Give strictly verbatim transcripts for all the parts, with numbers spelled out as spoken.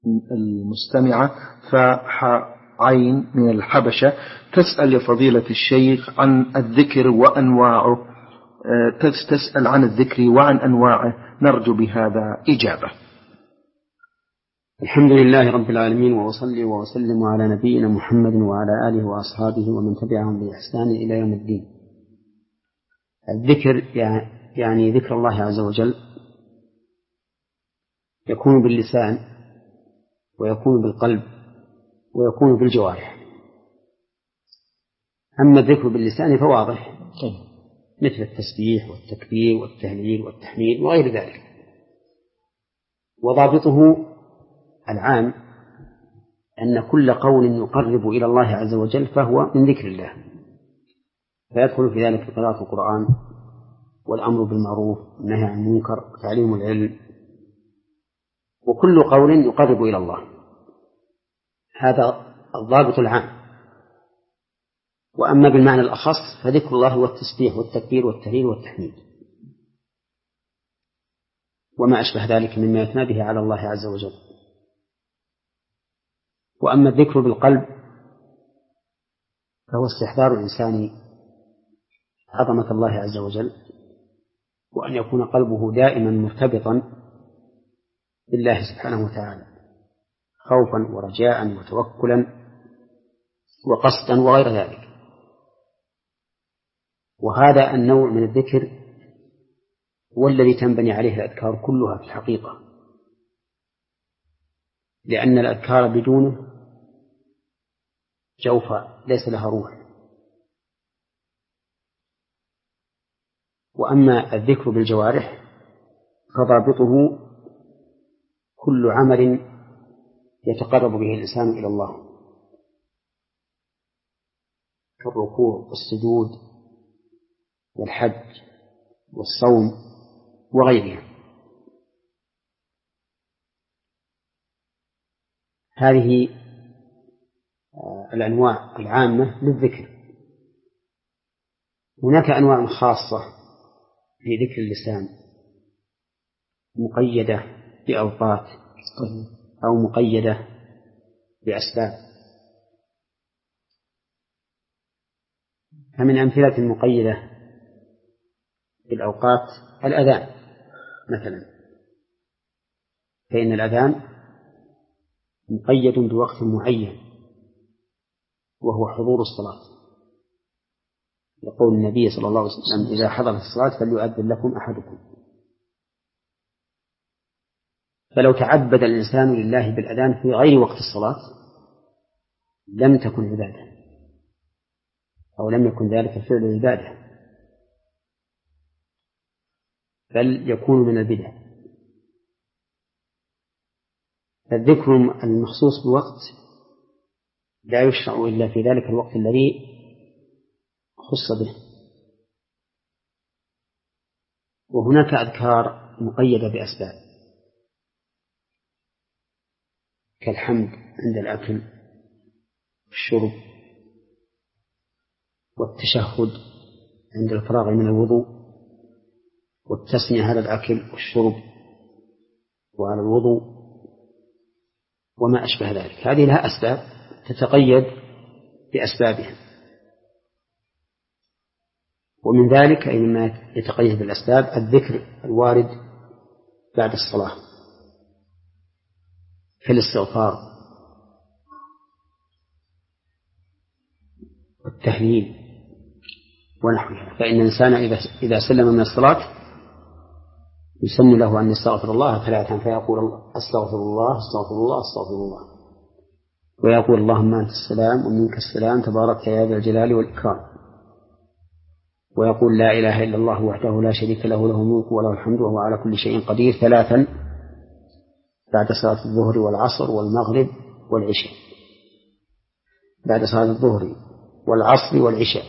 المستمعة فعين من الحبشة تسأل لفضيلة الشيخ عن الذكر وأنواعه، تسأل عن الذكر وعن أنواعه، نرجو بهذا إجابة. الحمد لله رب العالمين، وأصلي وأسلم على نبينا محمد وعلى آله وأصحابه ومن تبعهم بإحسان إلى يوم الدين. الذكر يعني ذكر الله عز وجل يكون باللسان ويكون بالقلب ويكون بالجوارح. أما الذكر باللسان فواضح مثل التسبيح والتكبير والتهليل والتحميد وغير ذلك، وضابطه العام أن كل قول يقرب إلى الله عز وجل فهو من ذكر الله، فيدخل في ذلك قراءة القرآن والأمر بالمعروف والنهي عن المنكر وتعليم العلم، وكل قول يقرب إلى الله، هذا الضابط العام. وأما بالمعنى الأخص فذكر الله هو التسبيح والتكبير والتهليل والتحميد وما أشبه ذلك مما يثنى به على الله عز وجل. وأما الذكر بالقلب فهو استحضار الإنسان عظمة الله عز وجل، وأن يكون قلبه دائما مرتبطا بالله سبحانه وتعالى خوفا ورجاء وتوكلا وقصدا وغير ذلك. وهذا النوع من الذكر هو الذي تنبني عليه الأذكار كلها في الحقيقة، لأن الأذكار بدونه جوفاء ليس لها روح. وأما الذكر بالجوارح فضابطه كل عمل يتقرب به الإنسان إلى الله كالركوع والسجود والحج والصوم وغيرها. هذه الأنواع العامة للذكر. هناك أنواع خاصة في ذكر اللسان مقيدة بأوقات أو مقيدة بأسباب. فمن أمثلة المقيدة بالأوقات الأذان مثلا، فإن الأذان مقيد بوقت معين وهو حضور الصلاة، يقول النبي صلى الله عليه وسلم إذا حضرت الصلاة فليؤذن لكم أحدكم. فلو تعبد الإنسان لله بالأذان في غير وقت الصلاة لم تكن عبادة أو لم يكن ذلك فعل عبادة، بل يكون من البدع. فالذكر المخصوص بوقت لا يشرع إلا في ذلك الوقت الذي خص به. وهناك أذكار مقيدة بأسباب كالحمد عند الأكل والشرب والتشهد عند الفراغ من الوضوء والتسمية على الأكل والشرب وعلى الوضوء وما أشبه ذلك. هذه لها أسباب تتقيد بأسبابها، ومن ذلك أي مما يتقيد بالأسباب الذكر الوارد بعد الصلاة كالاستغفار والتهليل ونحوها. فإن الإنسان إذا سلم من الصلاة يسن له أن يستغفر الله ثلاثا فيقول أستغفر الله أستغفر الله أستغفر الله، ويقول اللهم أنت السلام ومنك السلام تبارك يا ذا الجلال والإكرام، ويقول لا إله إلا الله وحده لا شريك له له الملك وله الحمد وهو على كل شيء قدير ثلاثا بعد صلاة الظهر والعصر والمغرب والعشاء، بعد صلاة الظهر والعصر والعشاء.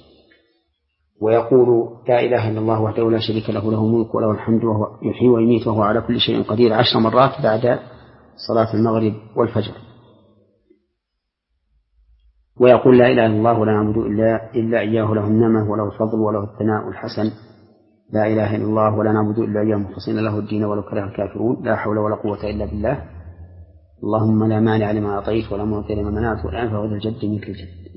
ويقول لا إله إلا الله وحده لا شريك له له الملك وله الحمد وهو يحيي ويميت وهو على كل شيء قدير عشر مرات بعد صلاة المغرب والفجر. ويقول لا إله إلا الله ولا نعبد إلا, إلا إياه له النعمة وله الفضل وله الثناء الحسن، لا إله إلا الله ولا نعبد إلا إياه مخلصين له الدين ولو كره الكافرون، لا حول ولا قوة إلا بالله. اللهم لا مانع لما أعطيت ولا معطي لما منعت ولا ينفع ذا الجد منك الجد.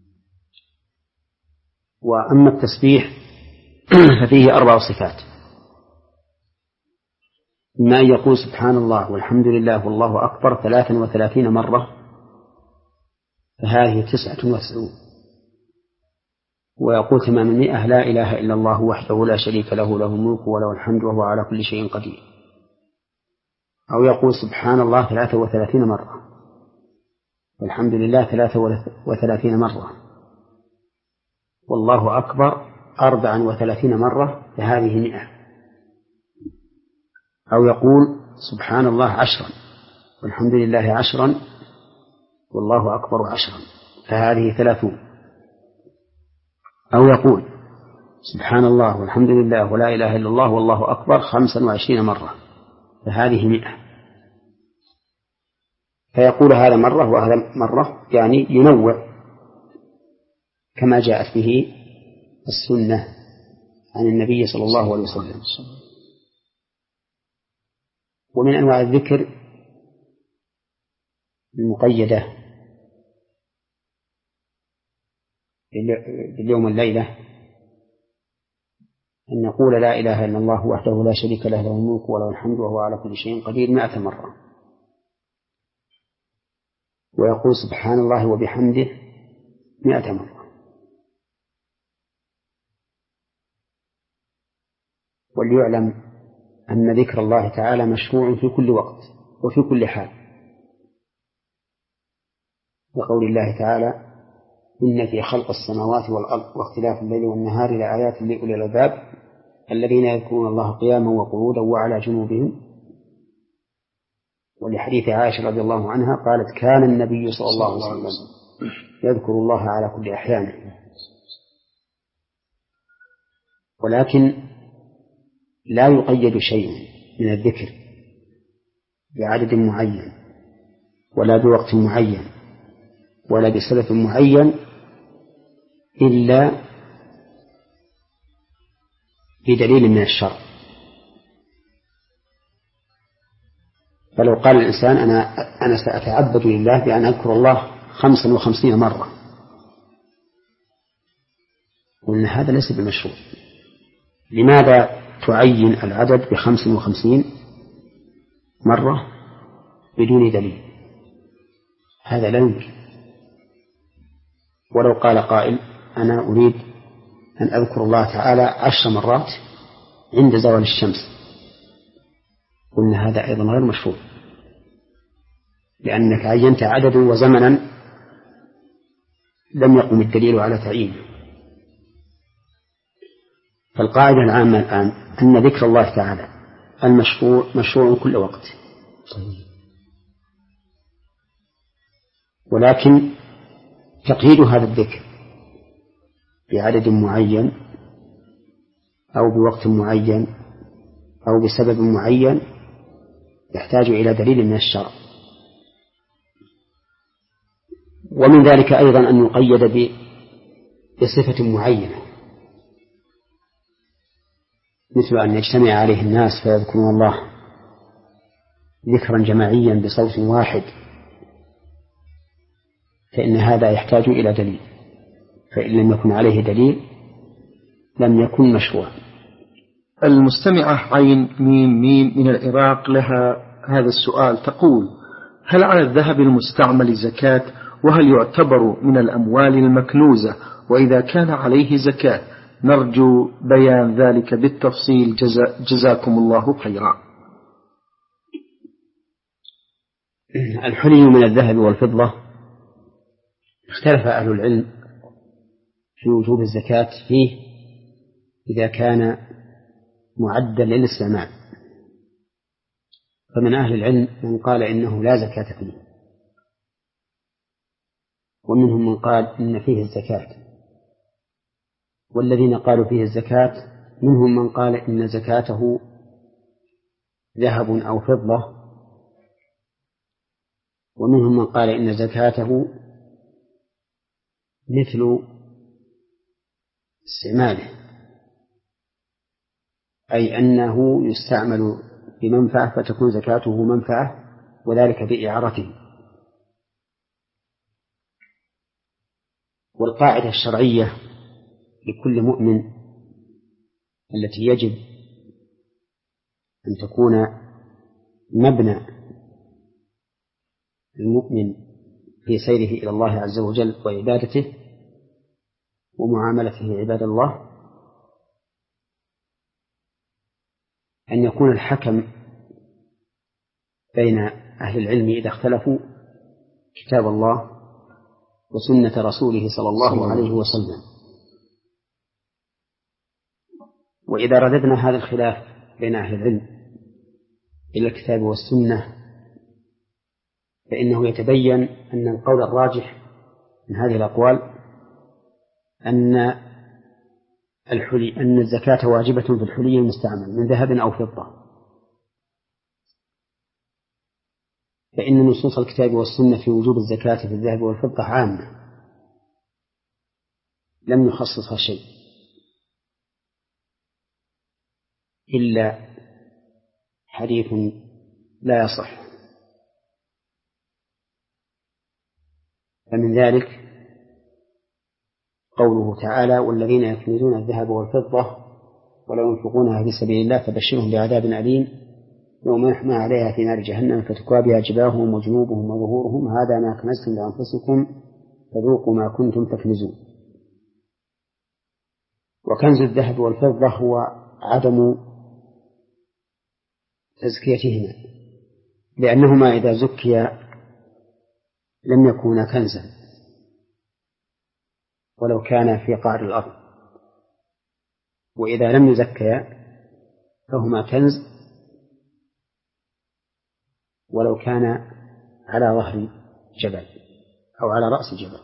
وأما التسبيح ففيه أربع صفات: إما أن يقول سبحان الله والحمد لله والله أكبر ثلاثا وثلاثين مرة، فهذه تسعة وتسعون، ويقول ثمانمائة لا إله إلا الله وحده لا شريك له له الملك وله الحمد وهو على كل شيء قدير. أو يقول سبحان الله ثلاثة وثلاثين مرة والحمد لله ثلاثة وثلاثين مرة والله أكبر أربعا وثلاثين مرة، فهذه مئة. أو يقول سبحان الله عشرا والحمد لله عشرا والله أكبر عشرا، فهذه ثلاثون. أو يقول سبحان الله والحمد لله ولا إله إلا الله والله أكبر خمسا وعشرين مرة، فهذه مئة. فيقول هذا مرة وهذا مرة، يعني ينوع كما جاءت به السنة عن النبي صلى الله عليه وسلم. ومن أنواع الذكر المقيدة باليوم والليلة أن نقول لا إله إلا الله وحده لا شريك له له الملك وله الحمد وهو على كل شيء قدير مائة مرة، ويقول سبحان الله وبحمده مائة مرة. وليعلم أن ذكر الله تعالى مشروع في كل وقت وفي كل حال، وقول الله تعالى إن في خلق السماوات والأرض واختلاف الليل والنهار لآيات لأولي الألباب الذين يذكرون الله قياما وقعودا وعلى جنوبهم. ولحديث عائشة رضي الله عنها قالت كان النبي صلى الله عليه وسلم يذكر الله على كل أحيانه. ولكن لا يقيد شيء من الذكر بعدد معين ولا بوقت معين ولا بسبب معين إلا بدليل من الشرع. فلو قال الإنسان أنا أنا سأتعبد لله بأن أذكر الله خمسا وخمسين مرة، وإن هذا ليس بمشروع. لماذا تعين العدد بخمس وخمسين مرة بدون دليل؟ هذا لا يمكن. ولو قال قائل أنا أريد أن أذكر الله تعالى عشر مرات عند زوال الشمس، قلنا هذا أيضا غير مشروع، لأنك عينت عددا وزمنا لم يقم الدليل على تعيينه. فالقاعدة العامة الآن أن ذكر الله تعالى المشروع مشروع كل وقت، ولكن تقييد هذا الذكر بعدد معين أو بوقت معين أو بسبب معين يحتاج إلى دليل من الشرع. ومن ذلك أيضا أن يقيد بصفة معينة، مثل أن يجتمع عليه الناس فيذكرون الله ذكرا جماعيا بصوت واحد، فإن هذا يحتاج إلى دليل، فإن لم يكن عليه دليل لم يكن مشروعا. المستمعة عين ميم ميم من العراق لها هذا السؤال، تقول: هل على الذهب المستعمل زكاة؟ وهل يعتبر من الأموال المكنوزة؟ وإذا كان عليه زكاة نرجو بيان ذلك بالتفصيل، جزا جزاكم الله خيرا. الحلي من الذهب والفضة اختلف أهل العلم في وجوب الزكاة فيه إذا كان معدا للاستعمال. فمن أهل العلم من قال إنه لا زكاة فيه، ومنهم من قال إن فيه الزكاة. والذين قالوا فيه الزكاة منهم من قال إن زكاته ذهب أو فضة، ومنهم من قال إن زكاته مثل استعماله، أي أنه يستعمل بمنفعة فتكون زكاته منفعة وذلك بإعارته. والقاعدة الشرعية لكل مؤمن التي يجب أن تكون مبنى المؤمن في سيره إلى الله عز وجل وعبادته ومعاملته عباد الله أن يكون الحكم بين أهل العلم إذا اختلفوا كتاب الله وسنة رسوله صلى الله عليه وسلم. وإذا رددنا هذا الخلاف بين أهل العلم إلى الكتاب والسنة فإنه يتبين أن القول الراجح من هذه الأقوال أن الحلي أن الزكاة واجبة في الحلي المستعمل من ذهب أو فضة، فإن نصوص الكتاب والسنة في وجوب الزكاة في الذهب والفضة عامة لم يخصصها شيء إلا حديث لا يصح. فمن ذلك قوله تعالى: والذين يكنزون الذهب والفضة ولا ينفقونها في سبيل الله فبشرهم بعذاب أليم يوم يحمى عليها في نار جهنم فتكوى بها جباههم وجنوبهم وظهورهم هذا ما كنزتم لأنفسكم فذوقوا ما كنتم تكنزون. وكنز الذهب والفضة هو عدم تزكيتهما، لأنهما إذا زكيا لم يكونا كنزا ولو كان في قعر الأرض، وإذا لم يزكيا فهما كنز ولو كان على ظهر جبل أو على رأس جبل.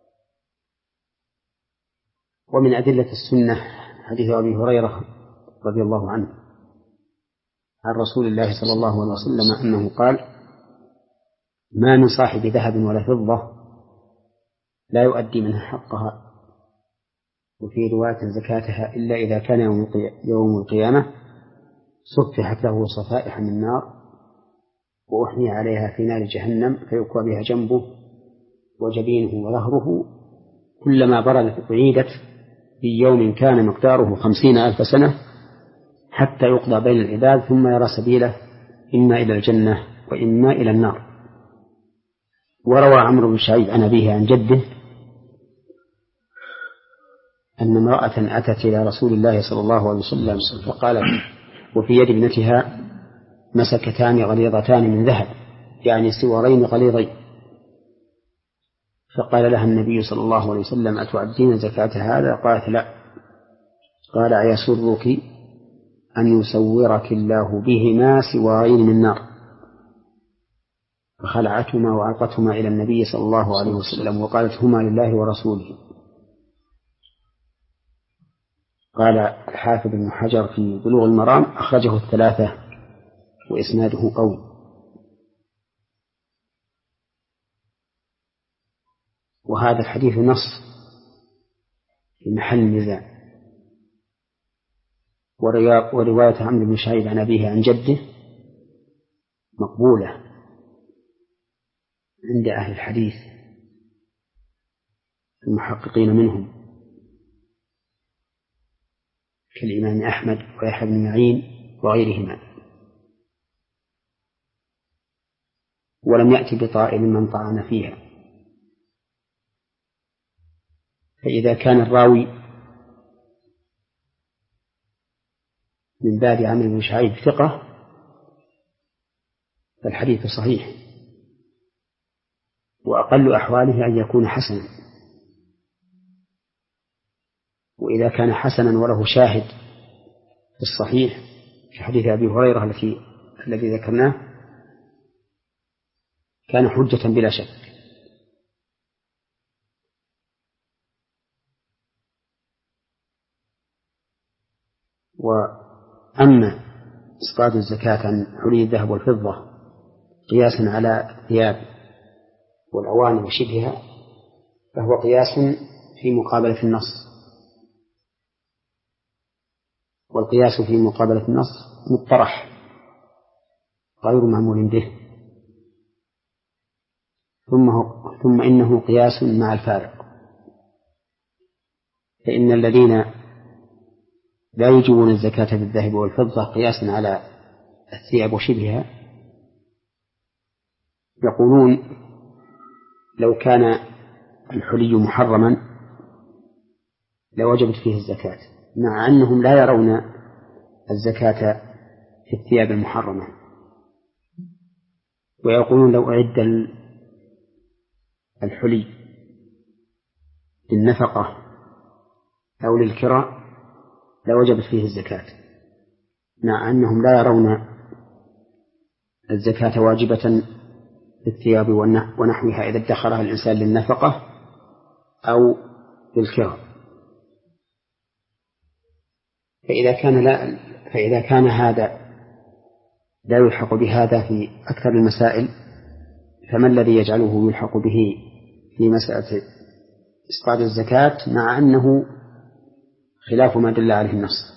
ومن أدلة السنة حديث أبي هريرة رضي الله عنه عن رسول الله صلى الله عليه وسلم أنه قال: ما من صاحب ذهب ولا فضة لا يؤدي منها حقها وفي رواية زكاتها إلا إذا كان يوم القيامة صفحت له صفائح من نار وأحمي عليها في نار جهنم فيكوى بها جنبه وجبينه وظهره كلما بردت أعيدت في يوم كان مقداره خمسين ألف سنة حتى يقضى بين العباد ثم يرى سبيله إما إلى الجنة وإما إلى النار. وروى عمرو بن شعيب عن أبيه عن جده أن امرأة أتت إلى رسول الله صلى الله عليه وسلم فقالت وفي يد ابنتها مسكتان غليظتان من ذهب يعني سوارين غليظين، فقال لها النبي صلى الله عليه وسلم: أتعدين زكاة هذا؟ قالت: لا. قال: أيسرك أن يسورك الله بهما سوارين من نار؟ فخلعتهما وألقتهما إلى النبي صلى الله عليه وسلم وقالت: هما لله ورسوله. قال الحافظ بن حجر في بلوغ المرام: أخرجه الثلاثة وإسناده قوي. وهذا الحديث نص في محل النزاع. ورواية عمرو بن شعيب عن أبيه عن جده مقبولة عند أهل الحديث المحققين منهم كالإمام أحمد ويحيى بن معين وغيرهما، ولم يأتي بطائل من طعن فيها. فإذا كان الراوي من باب عمرو بن شعيب ثقة فالحديث صحيح، وأقل أحواله أن يكون حسنا. وإذا كان حسنا وله شاهد في الصحيح في حديث أبي هريرة التي الذي ذكرناه كان حجة بلا شك. وأما إسقاط الزكاة عن حلي الذهب والفضة قياسا على الثياب والأواني وشبهها فهو قياس في مقابلة النص، والقياس في مقابلة النص مطرح غير معمول به، ثم, ثم إنه قياس مع الفارق، فإن الذين لا يجيبون الزكاة بالذهب والفضة قياسا على الثياب وشبهها يقولون لو كان الحلي محرما لوجبت فيه الزكاة، مع أنهم لا يرون الزكاة في الثياب المحرمة، ويقولون لو أعد الحلي للنفقة أو للكراء لوجبت فيه الزكاة، مع أنهم لا يرون الزكاة واجبة في الثياب ونحوها إذا ادخرها الإنسان للنفقة أو للكراء. فإذا كان لا فإذا كان هذا لا يلحق بهذا في أكثر المسائل، فما الذي يجعله يلحق به في مسألة إسقاط الزكاة مع أنه خلاف ما دل عليه النص؟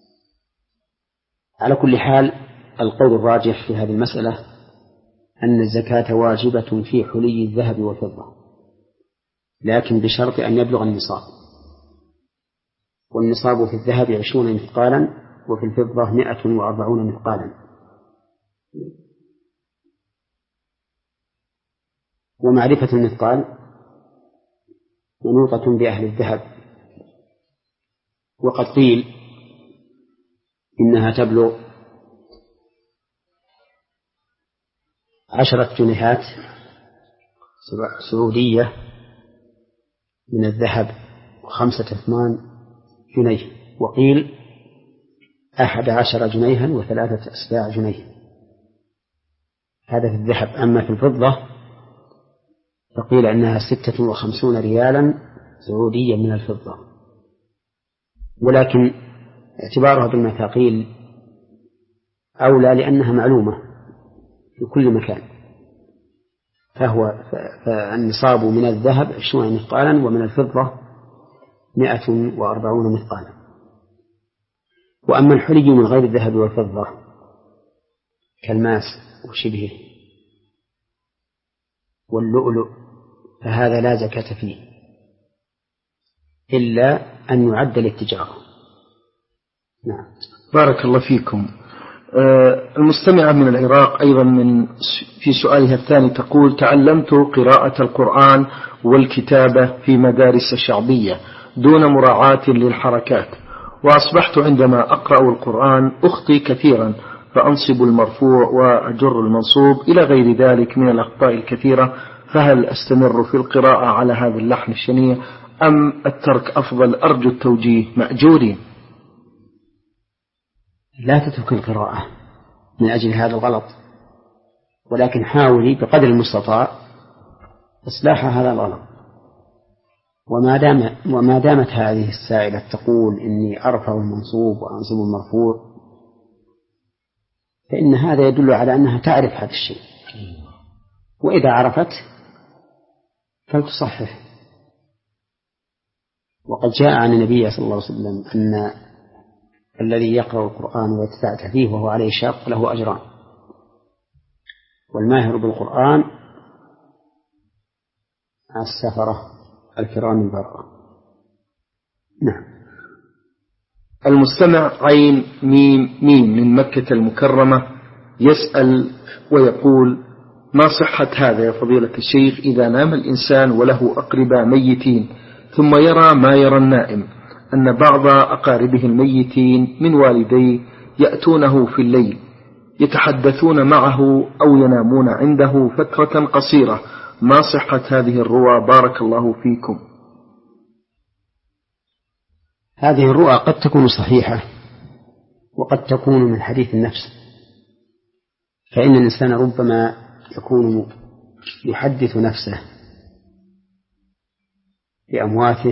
على كل حال القول الراجح في هذه المسألة أن الزكاة واجبة في حلي الذهب والفضة، لكن بشرط أن يبلغ النصاب، والنصاب في الذهب عشرون مثقالا وفي الفضة مئة وأربعون مثقالا. ومعرفة المثقال منوطة بأهل الذهب، وقد قيل إنها تبلغ عشرة جنيهات سعودية من الذهب وخمسة أثمان جنيه، وقيل أحد عشر جنيها وثلاثة أسباع جنيه، هذا في الذهب. أما في الفضة فقيل أنها ستة وخمسون ريالا سعوديا من الفضة، ولكن اعتبارها بالمثاقيل أولى لأنها معلومة في كل مكان، فهو فالنصاب من الذهب عشرون مثقالا ومن الفضة مئة وأربعون مثقالا. وأما الحلي من غير الذهب والفضة كالماس وشبهه واللؤلؤ فهذا لا زكاة فيه إلا أن يعد للتجارة. نعم. بارك الله فيكم. المستمعة من العراق أيضا من في سؤالها الثاني تقول: تعلمت قراءة القرآن والكتابة في مدارس شعبية دون مراعاة للحركات، وأصبحت عندما أقرأ القرآن أخطي كثيرا، فأنصب المرفوع وأجر المنصوب إلى غير ذلك من الأخطاء الكثيرة، فهل أستمر في القراءة على هذا اللحن الشنيع أم الترك أفضل؟ أرجو التوجيه مأجورين. لا تترك القراءة من أجل هذا الغلط، ولكن حاولي بقدر المستطاع إصلاح هذا الغلط. وما دام وما دامت هذه السائلة تقول إني أرفع المنصوب وأنصب المرفوع، فإن هذا يدل على أنها تعرف هذا الشيء، وإذا عرفت فلتصحح. وقد جاء عن النبي صلى الله عليه وسلم أن الذي يقرأ القرآن ويتتعتع فيه وهو عليه شاق له أجران، والماهر بالقرآن مع السفرة الكرام البررة. نعم. المستمع عين ميم ميم من مكة المكرمة يسأل ويقول: ما صحة هذا يا فضيلة الشيخ إذا نام الإنسان وله أقرباء ميتين ثم يرى ما يرى النائم، أن بعض أقاربه الميتين من والديه يأتونه في الليل يتحدثون معه أو ينامون عنده فترة قصيرة، ما صحة هذه الرؤى بارك الله فيكم؟ هذه الرؤى قد تكون صحيحة وقد تكون من حديث النفس، فإن الإنسان ربما يكون يحدث نفسه بأمواته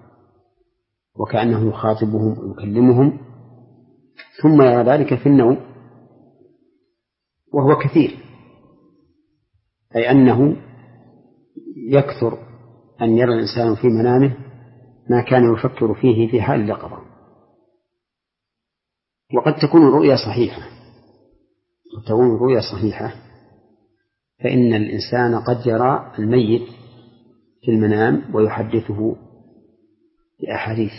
وكأنه يخاطبهم ويكلمهم، ثم يرى ذلك في النوم وهو كثير، أي أنه يكثر أن يرى الإنسان في منامه ما كان يفكر فيه في حال اليقظة. وقد تكون الرؤيا صحيحة، قد تكون الرؤيا صحيحة، فإن الإنسان قد يرى الميت في المنام ويحدثه بأحاديث،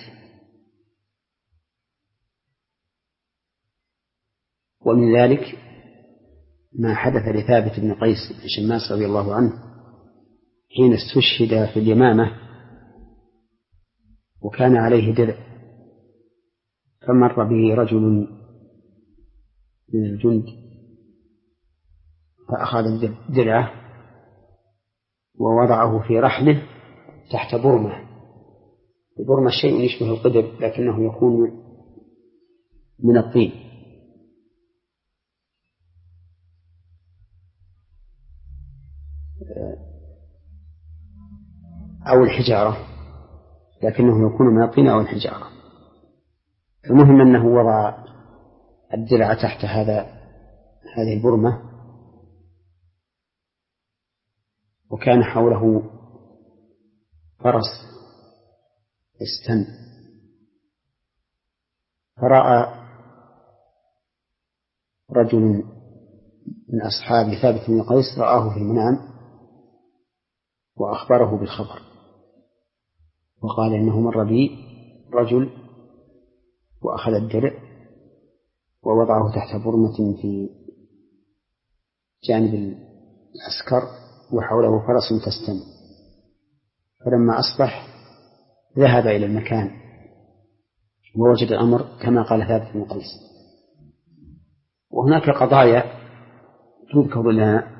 ومن ذلك ما حدث لثابت بن قيس بن شماس رضي الله عنه حين استشهد في اليمامة وكان عليه درع، فمر به رجل من الجند فأخذ درعه ووضعه في رحله تحت برمة. البرمة شيء يشبه القدر لكنه يكون من الطين، أو الحجارة، لكنه يكون من الطين أو الحجارة. المهم أنه وضع الدرع تحت هذا هذه البرمة، وكان حوله فرس استن، فرأى رجل من أصحاب ثابت بن قيس رآه في المنام وأخبره بالخبر، وقال إنه مر بي رجل وأخذ الدرع ووضعه تحت برمة في جانب العسكر وحوله فرس تستن. فلما أصبح ذهب إلى المكان ووجد الأمر كما قال ثابت بن قيس. وهناك قضايا تذكر لنا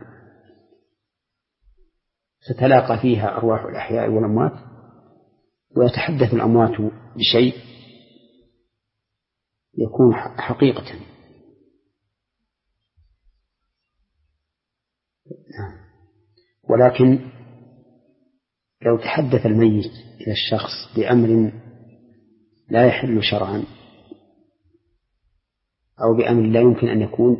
تتلاقى فيها أرواح الأحياء والأموات، ويتحدث الأموات بشيء يكون حقيقة. ولكن لو تحدث الميت إلى الشخص بأمر لا يحل شرعا أو بأمر لا يمكن أن يكون،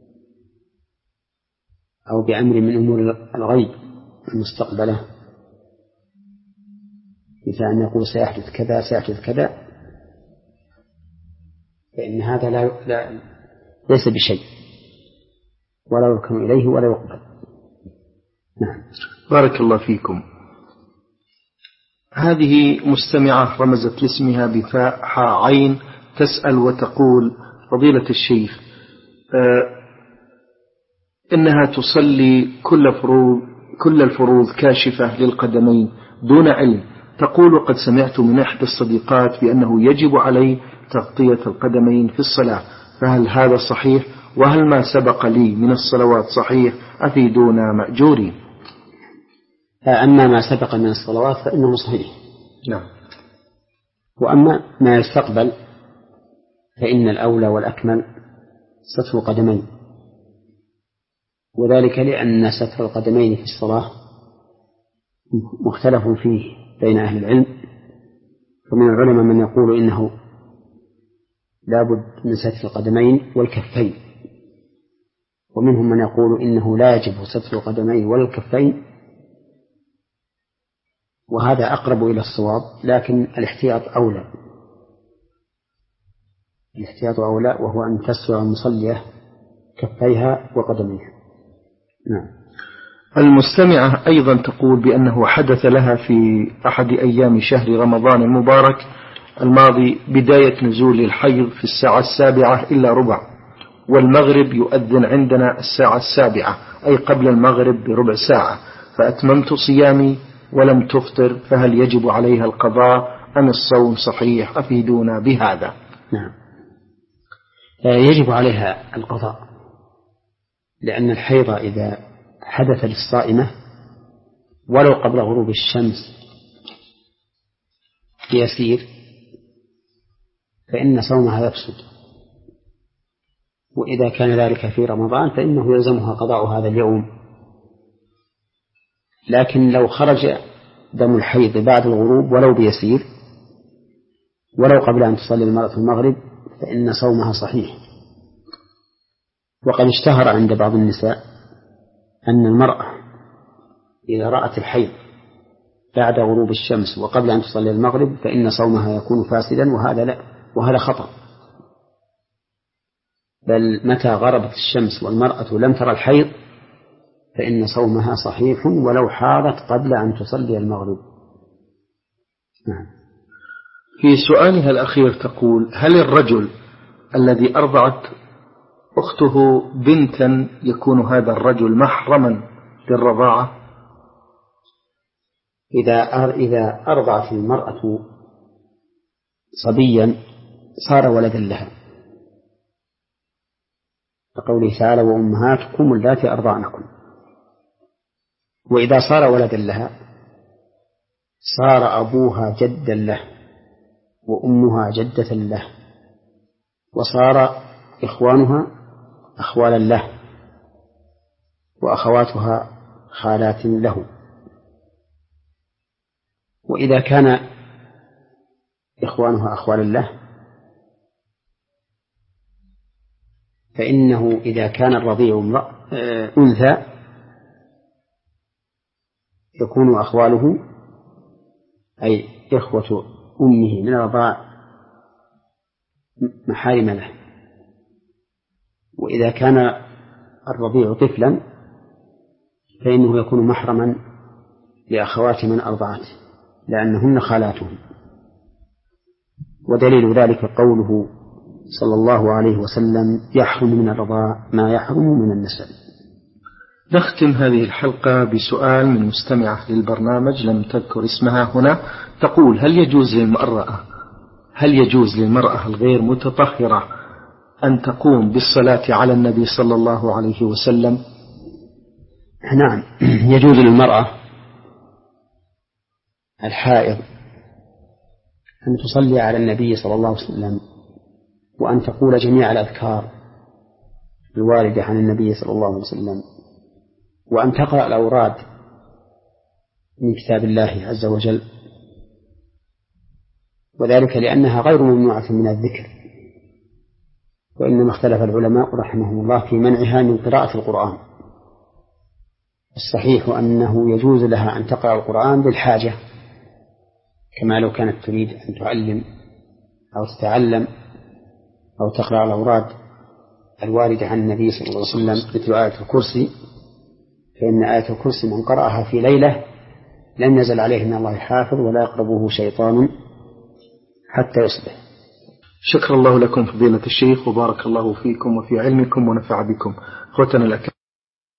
أو بأمر من أمور الغيب المستقبلة، مثل أن يقول سيحدث كذا سيحدث كذا، فإن هذا لا, لا ليس بشيء ولا يركن إليه ولا يقبل. نعم. بارك الله فيكم. هذه مستمعة رمزت لاسمها بفاء حاء عين تسأل وتقول: فضيلة الشيخ، آه إنها تصلي كل فروض كل الفروض كاشفة للقدمين دون علم. تقول: قد سمعت من إحدى الصديقات بأنه يجب علي تغطية القدمين في الصلاة، فهل هذا صحيح؟ وهل ما سبق لي من الصلوات صحيح؟ أفيدونا مأجورين. أما ما سبق من الصلوات فإنه صحيح. نعم. وأما ما يستقبل فإن الأولى والأكمل ستر القدمين، وذلك لأن ستر القدمين في الصلاة مختلف فيه بين أهل العلم، فمن العلماء من يقول إنه لا بد من ستر القدمين والكفين، ومنهم من يقول إنه لا يجب ستر القدمين ولا الكفين، وهذا أقرب إلى الصواب، لكن الاحتياط أولى الاحتياط أولى وهو أن تستر المصلية كفيها وقدميها. نعم. المستمعة أيضا تقول بأنه حدث لها في أحد أيام شهر رمضان المبارك الماضي بداية نزول الحيض في الساعة السابعة إلا ربع، والمغرب يؤذن عندنا الساعة السابعة أي قبل المغرب بربع ساعة، فأتممت صيامي ولم تفطر، فهل يجب عليها القضاء أم الصوم صحيح؟ أفيدونا بهذا. نعم. يجب عليها القضاء، لأن الحيض إذا حدث للصائمة ولو قبل غروب الشمس يسير فإن صومها يفسد، وإذا كان ذلك في رمضان فإنه يلزمها قضاء هذا اليوم. لكن لو خرج دم الحيض بعد الغروب ولو بيسير ولو قبل أن تصلي المرأة المغرب فإن صومها صحيح. وقد اشتهر عند بعض النساء أن المرأة إذا رأت الحيض بعد غروب الشمس وقبل أن تصلي المغرب فإن صومها يكون فاسدا، وهذا لا وهذا خطأ، بل متى غربت الشمس والمرأة لم ترى الحيض فإن صومها صحيح ولو حاضت قبل أن تصلي المغرب. نعم. في سؤالها الأخير تقول: هل الرجل الذي أرضعت أخته بنتا يكون هذا الرجل محرما للرضاعة؟ إذا إذا أرضعت المرأة صبيا صار ولدا لها، لقوله تعالى: وأمهاتكم اللاتي أرضعنكم. وإذا صار ولدا لها صار أبوها جدا له وأمها جدة له، وصار إخوانها أخوالا له وأخواتها خالات له. وإذا كان إخوانها أخوالا له فإنه إذا كان الرضيع أنثى يكون أخواله أي إخوة أمه من الرضاع محارم له. وإذا كان الرضيع طفلا فإنه يكون محرما لأخوات من أرضعته لأنهن خالاتهم. ودليل ذلك قوله صلى الله عليه وسلم: يحرم من الرضاع ما يحرم من النسب. نختم هذه الحلقة بسؤال من مستمعة للبرنامج لم تذكر اسمها هنا، تقول: هل يجوز للمرأة هل يجوز للمرأة الغير متطهرة أن تقوم بالصلاة على النبي صلى الله عليه وسلم؟ نعم، يجوز للمرأة الحائض أن تصلي على النبي صلى الله عليه وسلم وأن تقول جميع الأذكار الواردة عن النبي صلى الله عليه وسلم وأن تقرأ الأوراد من كتاب الله عز وجل، وذلك لأنها غير ممنوعة من الذكر. وإنما اختلف العلماء رحمهم الله في منعها من قراءة القرآن. الصحيح أنه يجوز لها أن تقرأ القرآن بالحاجة، كما لو كانت تريد أن تعلم أو تتعلم أو تقرأ الأوراد الواردة عن النبي صلى الله عليه وسلم مثل آية الكرسي، فإن آية الكرسي من قرأها في ليلة لم يزل عليه من الله حافظ ولا يقربه شيطان حتى يصبح. شكر الله لكم فضيلة الشيخ وبارك الله فيكم وفي علمكم ونفع بكم. أخوتنا الأكارم.